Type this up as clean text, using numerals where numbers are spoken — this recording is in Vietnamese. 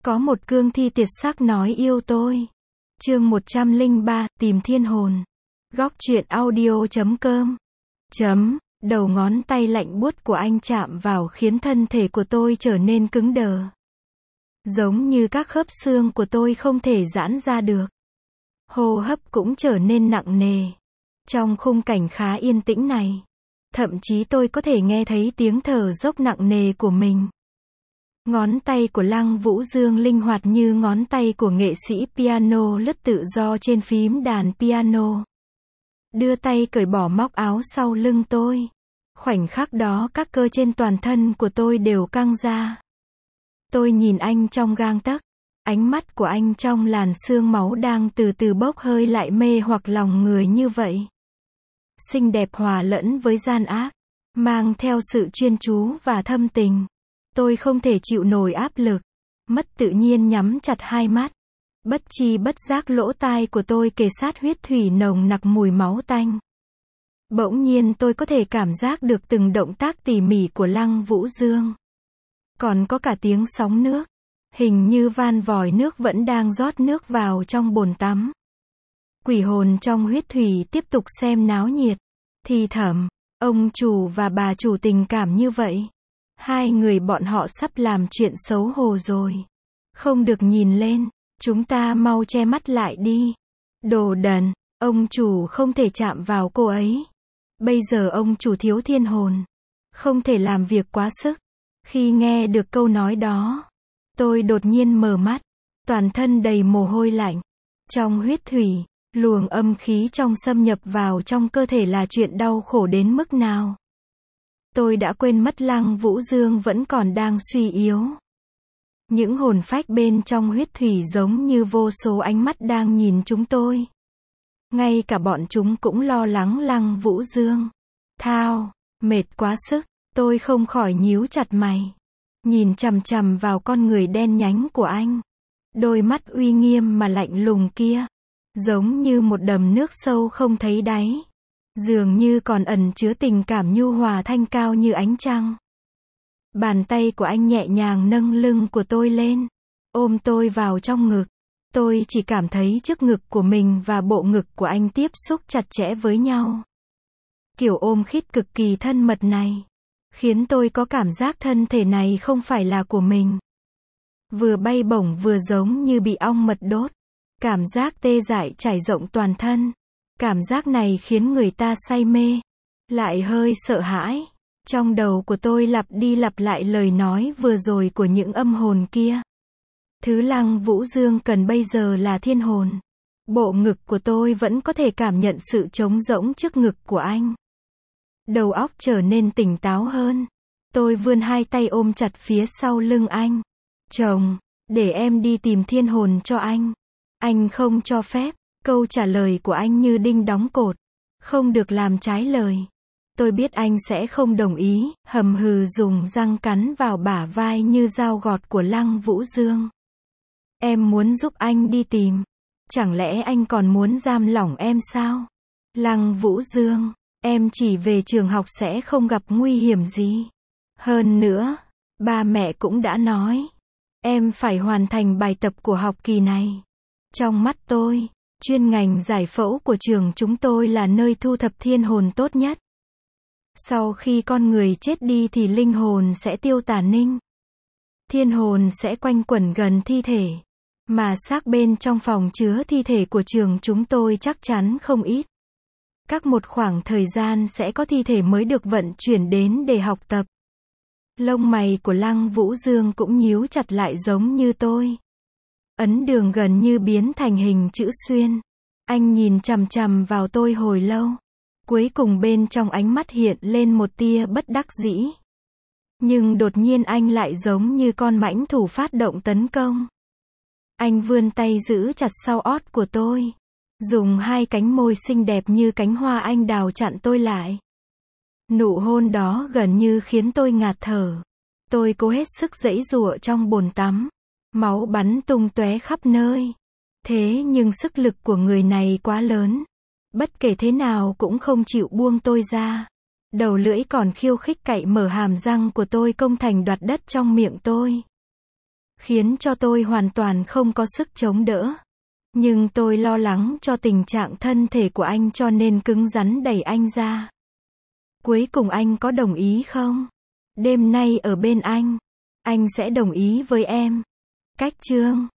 Có một cương thi tuyệt sắc nói yêu tôi. Chương 103, tìm thiên hồn. Góc truyện audio.com. Đầu ngón tay lạnh buốt của anh chạm vào khiến thân thể của tôi trở nên cứng đờ. Giống như các khớp xương của tôi không thể giãn ra được. Hô hấp cũng trở nên nặng nề. Trong khung cảnh khá yên tĩnh này, thậm chí tôi có thể nghe thấy tiếng thở dốc nặng nề của mình. Ngón tay của Lăng Vũ Dương linh hoạt như ngón tay của nghệ sĩ piano lướt tự do trên phím đàn piano. Đưa tay cởi bỏ móc áo sau lưng tôi. Khoảnh khắc đó các cơ trên toàn thân của tôi đều căng ra. Tôi nhìn anh trong gang tấc. Ánh mắt của anh trong làn sương máu đang từ từ bốc hơi lại mê hoặc lòng người như vậy. Xinh đẹp hòa lẫn với gian ác, mang theo sự chuyên chú và thâm tình. Tôi không thể chịu nổi áp lực, mất tự nhiên nhắm chặt hai mắt. Bất tri bất giác lỗ tai của tôi kề sát huyết thủy nồng nặc mùi máu tanh. Bỗng nhiên tôi có thể cảm giác được từng động tác tỉ mỉ của Lăng Vũ Dương. Còn có cả tiếng sóng nước. Hình như van vòi nước vẫn đang rót nước vào trong bồn tắm. Quỷ hồn trong huyết thủy tiếp tục xem náo nhiệt. Thì thầm, ông chủ và bà chủ tình cảm như vậy. Hai người bọn họ sắp làm chuyện xấu hổ rồi. Không được nhìn lên, chúng ta mau che mắt lại đi. Đồ đần, ông chủ không thể chạm vào cô ấy. Bây giờ ông chủ thiếu thiên hồn. Không thể làm việc quá sức. Khi nghe được câu nói đó, tôi đột nhiên mở mắt, toàn thân đầy mồ hôi lạnh. Trong huyết thủy, luồng âm khí trong xâm nhập vào trong cơ thể là chuyện đau khổ đến mức nào. Tôi đã quên mất Lăng Vũ Dương vẫn còn đang suy yếu. Những hồn phách bên trong huyết thủy giống như vô số ánh mắt đang nhìn chúng tôi. Ngay cả bọn chúng cũng lo lắng Lăng Vũ Dương. Thao, mệt quá sức, tôi không khỏi nhíu chặt mày. Nhìn chằm chằm vào con người đen nhánh của anh. Đôi mắt uy nghiêm mà lạnh lùng kia. Giống như một đầm nước sâu không thấy đáy. Dường như còn ẩn chứa tình cảm nhu hòa thanh cao như ánh trăng. Bàn tay của anh nhẹ nhàng nâng lưng của tôi lên. Ôm tôi vào trong ngực. Tôi chỉ cảm thấy trước ngực của mình và bộ ngực của anh tiếp xúc chặt chẽ với nhau. Kiểu ôm khít cực kỳ thân mật này khiến tôi có cảm giác thân thể này không phải là của mình. Vừa bay bổng vừa giống như bị ong mật đốt. Cảm giác tê dại trải rộng toàn thân. Cảm giác này khiến người ta say mê, lại hơi sợ hãi. Trong đầu của tôi lặp đi lặp lại lời nói vừa rồi của những âm hồn kia. Thứ Lăng Vũ Dương cần bây giờ là thiên hồn. Bộ ngực của tôi vẫn có thể cảm nhận sự trống rỗng trước ngực của anh. Đầu óc trở nên tỉnh táo hơn. Tôi vươn hai tay ôm chặt phía sau lưng anh. Chồng, để em đi tìm thiên hồn cho anh. Anh không cho phép. Câu trả lời của anh như đinh đóng cột. Không được làm trái lời. Tôi biết anh sẽ không đồng ý, hầm hừ dùng răng cắn vào bả vai như dao gọt của Lăng Vũ Dương. Em muốn giúp anh đi tìm. Chẳng lẽ anh còn muốn giam lỏng em sao? Lăng Vũ Dương, em chỉ về trường học sẽ không gặp nguy hiểm gì. Hơn nữa, ba mẹ cũng đã nói. Em phải hoàn thành bài tập của học kỳ này. Trong mắt tôi, chuyên ngành giải phẫu của trường chúng tôi là nơi thu thập thiên hồn tốt nhất. Sau khi con người chết đi thì linh hồn sẽ tiêu tàn ninh. Thiên hồn sẽ quanh quẩn gần thi thể. Mà xác bên trong phòng chứa thi thể của trường chúng tôi chắc chắn không ít. Các một khoảng thời gian sẽ có thi thể mới được vận chuyển đến để học tập. Lông mày của Lăng Vũ Dương cũng nhíu chặt lại giống như tôi. Ấn đường gần như biến thành hình chữ xuyên. Anh nhìn chằm chằm vào tôi hồi lâu. Cuối cùng bên trong ánh mắt hiện lên một tia bất đắc dĩ. Nhưng đột nhiên anh lại giống như con mãnh thủ phát động tấn công. Anh vươn tay giữ chặt sau ót của tôi. Dùng hai cánh môi xinh đẹp như cánh hoa anh đào chặn tôi lại. Nụ hôn đó gần như khiến tôi ngạt thở. Tôi cố hết sức giãy giụa trong bồn tắm. Máu bắn tung tóe khắp nơi. Thế nhưng sức lực của người này quá lớn. Bất kể thế nào cũng không chịu buông tôi ra. Đầu lưỡi còn khiêu khích cạy mở hàm răng của tôi công thành đoạt đất trong miệng tôi. khiến cho tôi hoàn toàn không có sức chống đỡ. Nhưng tôi lo lắng cho tình trạng thân thể của anh cho nên cứng rắn đẩy anh ra. Cuối cùng anh có đồng ý không? Đêm nay ở bên anh sẽ đồng ý với em. Cách chương